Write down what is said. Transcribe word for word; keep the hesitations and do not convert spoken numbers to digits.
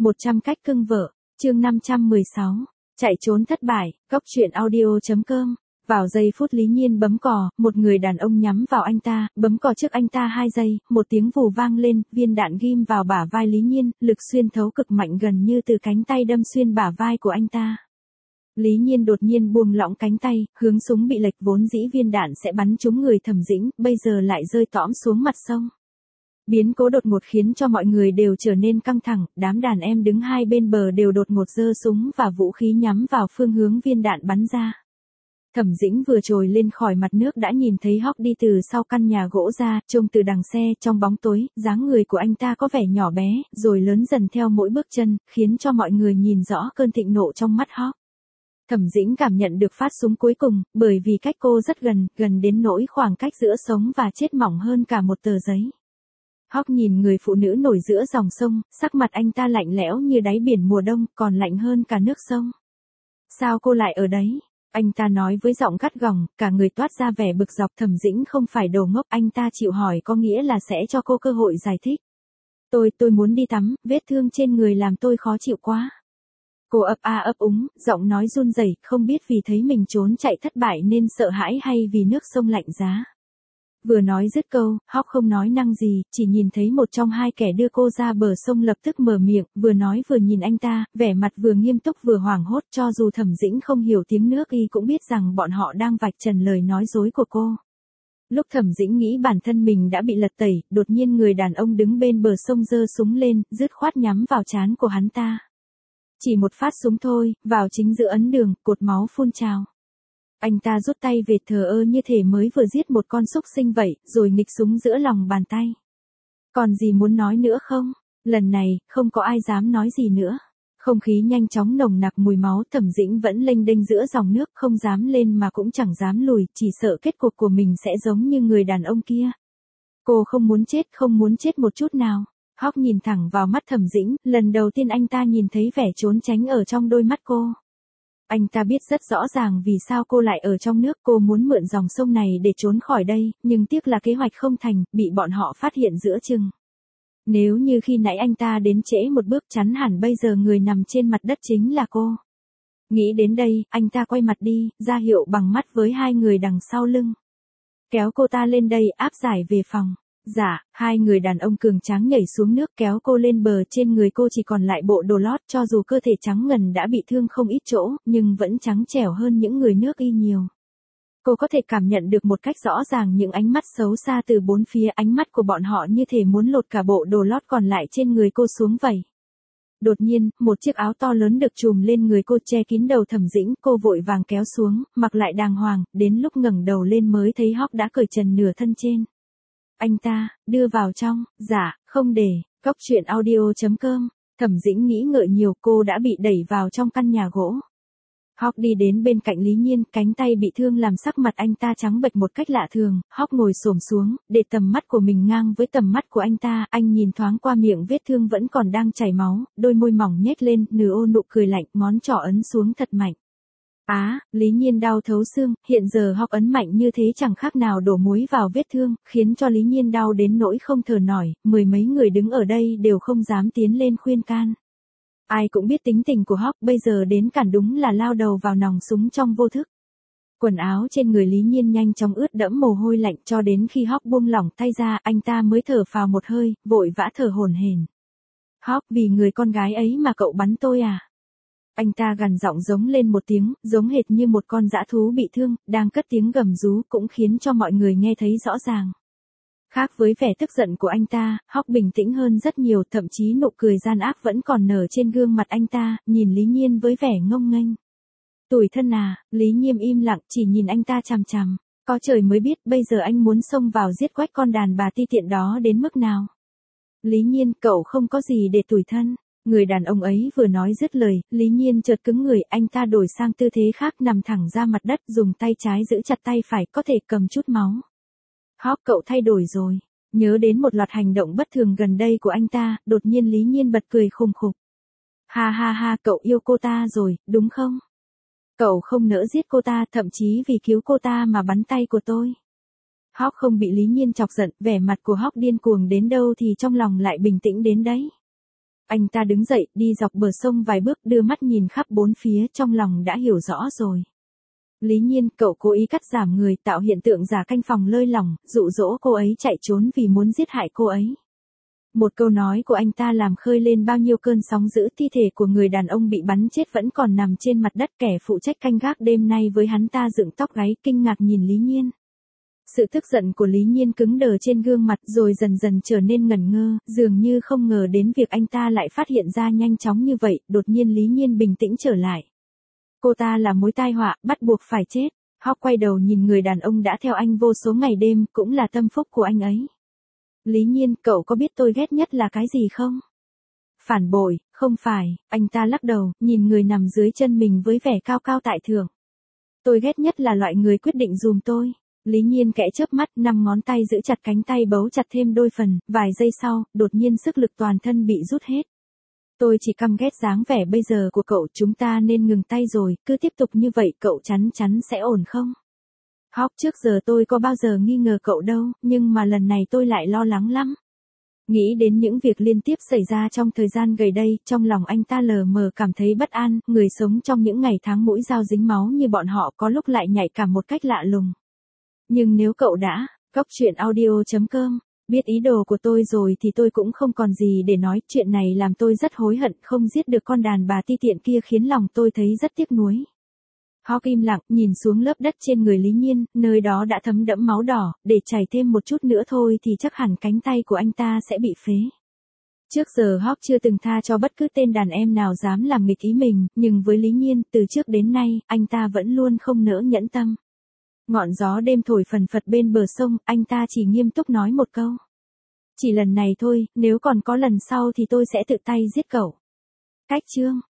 một trăm cách cưng vợ, chương năm trăm mười sáu, chạy trốn thất bại, góc truyện audio.com. Vào giây phút Lý Nhiên bấm cò, một người đàn ông nhắm vào anh ta, bấm cò trước anh ta hai giây, một tiếng vù vang lên, viên đạn ghim vào bả vai Lý Nhiên, lực xuyên thấu cực mạnh gần như từ cánh tay đâm xuyên bả vai của anh ta. Lý Nhiên đột nhiên buông lỏng cánh tay, hướng súng bị lệch, vốn dĩ viên đạn sẽ bắn trúng người Thẩm Dĩnh, bây giờ lại rơi tõm xuống mặt sông. Biến cố đột ngột khiến cho mọi người đều trở nên căng thẳng, đám đàn em đứng hai bên bờ đều đột ngột giơ súng và vũ khí nhắm vào phương hướng viên đạn bắn ra. Thẩm Dĩnh vừa trồi lên khỏi mặt nước đã nhìn thấy Hóc đi từ sau căn nhà gỗ ra, trông từ đằng xe, trong bóng tối, dáng người của anh ta có vẻ nhỏ bé, rồi lớn dần theo mỗi bước chân, khiến cho mọi người nhìn rõ cơn thịnh nộ trong mắt Hóc. Thẩm Dĩnh cảm nhận được phát súng cuối cùng, bởi vì cách cô rất gần, gần đến nỗi khoảng cách giữa sống và chết mỏng hơn cả một tờ giấy. Hóc nhìn người phụ nữ nổi giữa dòng sông, sắc mặt anh ta lạnh lẽo như đáy biển mùa đông, còn lạnh hơn cả nước sông. Sao cô lại ở đấy? Anh ta nói với giọng gắt gỏng, cả người toát ra vẻ bực dọc. Thẩm Dĩnh không phải đồ ngốc, anh ta chịu hỏi có nghĩa là sẽ cho cô cơ hội giải thích. Tôi, tôi muốn đi tắm, vết thương trên người làm tôi khó chịu quá. Cô ấp a ấp úng, giọng nói run rẩy, không biết vì thấy mình trốn chạy thất bại nên sợ hãi hay vì nước sông lạnh giá. Vừa nói dứt câu, Hóc không nói năng gì, chỉ nhìn thấy một trong hai kẻ đưa cô ra bờ sông lập tức mở miệng, vừa nói vừa nhìn anh ta, vẻ mặt vừa nghiêm túc vừa hoảng hốt, cho dù Thẩm Dĩnh không hiểu tiếng nước y cũng biết rằng bọn họ đang vạch trần lời nói dối của cô. Lúc Thẩm Dĩnh nghĩ bản thân mình đã bị lật tẩy, đột nhiên người đàn ông đứng bên bờ sông giơ súng lên, dứt khoát nhắm vào trán của hắn ta. Chỉ một phát súng thôi, vào chính giữa ấn đường, cột máu phun trào. Anh ta rút tay về thờ ơ như thể mới vừa giết một con súc sinh vậy, rồi nghịch súng giữa lòng bàn tay. Còn gì muốn nói nữa không? Lần này, không có ai dám nói gì nữa. Không khí nhanh chóng nồng nặc mùi máu. Thẩm Dĩnh vẫn lênh đênh giữa dòng nước, không dám lên mà cũng chẳng dám lùi, chỉ sợ kết cục của mình sẽ giống như người đàn ông kia. Cô không muốn chết, không muốn chết một chút nào. Hóc nhìn thẳng vào mắt Thẩm Dĩnh, lần đầu tiên anh ta nhìn thấy vẻ trốn tránh ở trong đôi mắt cô. Anh ta biết rất rõ ràng vì sao cô lại ở trong nước, cô muốn mượn dòng sông này để trốn khỏi đây, nhưng tiếc là kế hoạch không thành, bị bọn họ phát hiện giữa chừng. Nếu như khi nãy anh ta đến trễ một bước chắn hẳn bây giờ người nằm trên mặt đất chính là cô. Nghĩ đến đây, anh ta quay mặt đi, ra hiệu bằng mắt với hai người đằng sau lưng. Kéo cô ta lên đây, áp giải về phòng. Dạ, hai người đàn ông cường tráng nhảy xuống nước kéo cô lên bờ, trên người cô chỉ còn lại bộ đồ lót, cho dù cơ thể trắng ngần đã bị thương không ít chỗ, nhưng vẫn trắng trẻo hơn những người nước y nhiều. Cô có thể cảm nhận được một cách rõ ràng những ánh mắt xấu xa từ bốn phía, ánh mắt của bọn họ như thể muốn lột cả bộ đồ lót còn lại trên người cô xuống vậy. Đột nhiên, một chiếc áo to lớn được trùm lên người cô che kín đầu Thẩm Dĩnh, cô vội vàng kéo xuống, mặc lại đàng hoàng, đến lúc ngẩng đầu lên mới thấy Hóc đã cởi trần nửa thân trên. Anh ta, đưa vào trong, dạ, không để, góc truyện audio.com, Thẩm Dĩnh nghĩ ngợi nhiều, cô đã bị đẩy vào trong căn nhà gỗ. Hóc đi đến bên cạnh Lý Nhiên, cánh tay bị thương làm sắc mặt anh ta trắng bệch một cách lạ thường, Hóc ngồi xổm xuống, để tầm mắt của mình ngang với tầm mắt của anh ta, anh nhìn thoáng qua miệng vết thương vẫn còn đang chảy máu, đôi môi mỏng nhếch lên, nửa ô nụ cười lạnh, ngón trỏ ấn xuống thật mạnh. Á, à, Lý Nhiên đau thấu xương, hiện giờ Hóc ấn mạnh như thế chẳng khác nào đổ muối vào vết thương, khiến cho Lý Nhiên đau đến nỗi không thở nổi, mười mấy người đứng ở đây đều không dám tiến lên khuyên can. Ai cũng biết tính tình của Hóc, bây giờ đến cản đúng là lao đầu vào nòng súng trong vô thức. Quần áo trên người Lý Nhiên nhanh chóng ướt đẫm mồ hôi lạnh, cho đến khi Hóc buông lỏng tay ra, anh ta mới thở phào một hơi, vội vã thở hổn hển. Hóc, vì người con gái ấy mà cậu bắn tôi à? Anh ta gằn giọng giống lên một tiếng, giống hệt như một con dã thú bị thương, đang cất tiếng gầm rú, cũng khiến cho mọi người nghe thấy rõ ràng. Khác với vẻ tức giận của anh ta, Hóc bình tĩnh hơn rất nhiều, thậm chí nụ cười gian ác vẫn còn nở trên gương mặt anh ta, nhìn Lý Nhiên với vẻ ngông nghênh. Tủi thân à, Lý Nhiên im lặng, chỉ nhìn anh ta chằm chằm, có trời mới biết bây giờ anh muốn xông vào giết quách con đàn bà ti tiện đó đến mức nào. Lý Nhiên, cậu không có gì để tủi thân. Người đàn ông ấy vừa nói dứt lời, Lý Nhiên chợt cứng người, anh ta đổi sang tư thế khác, nằm thẳng ra mặt đất, dùng tay trái giữ chặt tay phải, có thể cầm chút máu. Hóc, cậu thay đổi rồi. Nhớ đến một loạt hành động bất thường gần đây của anh ta, đột nhiên Lý Nhiên bật cười khùng khục. Ha ha ha, cậu yêu cô ta rồi, đúng không? Cậu không nỡ giết cô ta, thậm chí vì cứu cô ta mà bắn tay của tôi. Hóc không bị Lý Nhiên chọc giận, vẻ mặt của Hóc điên cuồng đến đâu thì trong lòng lại bình tĩnh đến đấy. Anh ta đứng dậy, đi dọc bờ sông vài bước, đưa mắt nhìn khắp bốn phía, trong lòng đã hiểu rõ rồi. Lý Nhiên, cậu cố ý cắt giảm người, tạo hiện tượng giả canh phòng lơi lỏng, dụ dỗ cô ấy chạy trốn vì muốn giết hại cô ấy. Một câu nói của anh ta làm khơi lên bao nhiêu cơn sóng dữ, thi thể của người đàn ông bị bắn chết vẫn còn nằm trên mặt đất, kẻ phụ trách canh gác đêm nay với hắn ta dựng tóc gáy, kinh ngạc nhìn Lý Nhiên. Sự tức giận của Lý Nhiên cứng đờ trên gương mặt rồi dần dần trở nên ngẩn ngơ, dường như không ngờ đến việc anh ta lại phát hiện ra nhanh chóng như vậy, đột nhiên Lý Nhiên bình tĩnh trở lại. Cô ta là mối tai họa, bắt buộc phải chết. Hawk quay đầu nhìn người đàn ông đã theo anh vô số ngày đêm, cũng là tâm phúc của anh ấy. Lý Nhiên, cậu có biết tôi ghét nhất là cái gì không? Phản bội, không phải, anh ta lắc đầu, nhìn người nằm dưới chân mình với vẻ cao cao tại thượng. Tôi ghét nhất là loại người quyết định dùm tôi. Lý Nhiên kẽ chớp mắt, năm ngón tay giữ chặt cánh tay bấu chặt thêm đôi phần, vài giây sau, đột nhiên sức lực toàn thân bị rút hết. Tôi chỉ căm ghét dáng vẻ bây giờ của cậu, chúng ta nên ngừng tay rồi, cứ tiếp tục như vậy cậu chắn chắn sẽ ổn không? Hawk, trước giờ tôi có bao giờ nghi ngờ cậu đâu, nhưng mà lần này tôi lại lo lắng lắm. Nghĩ đến những việc liên tiếp xảy ra trong thời gian gần đây, trong lòng anh ta lờ mờ cảm thấy bất an, người sống trong những ngày tháng mũi dao dính máu như bọn họ có lúc lại nhạy cảm một cách lạ lùng. Nhưng nếu cậu đã, góc chuyện audio chấm com, biết ý đồ của tôi rồi thì tôi cũng không còn gì để nói, chuyện này làm tôi rất hối hận không giết được con đàn bà ti tiện kia khiến lòng tôi thấy rất tiếc nuối. Hawk im lặng, nhìn xuống lớp đất trên người Lý Nhiên, nơi đó đã thấm đẫm máu đỏ, để chảy thêm một chút nữa thôi thì chắc hẳn cánh tay của anh ta sẽ bị phế. Trước giờ Hawk chưa từng tha cho bất cứ tên đàn em nào dám làm nghịch ý mình, nhưng với Lý Nhiên, từ trước đến nay, anh ta vẫn luôn không nỡ nhẫn tâm. Ngọn gió đêm thổi phần phật bên bờ sông, anh ta chỉ nghiêm túc nói một câu. Chỉ lần này thôi, nếu còn có lần sau thì tôi sẽ tự tay giết cậu. Cách chương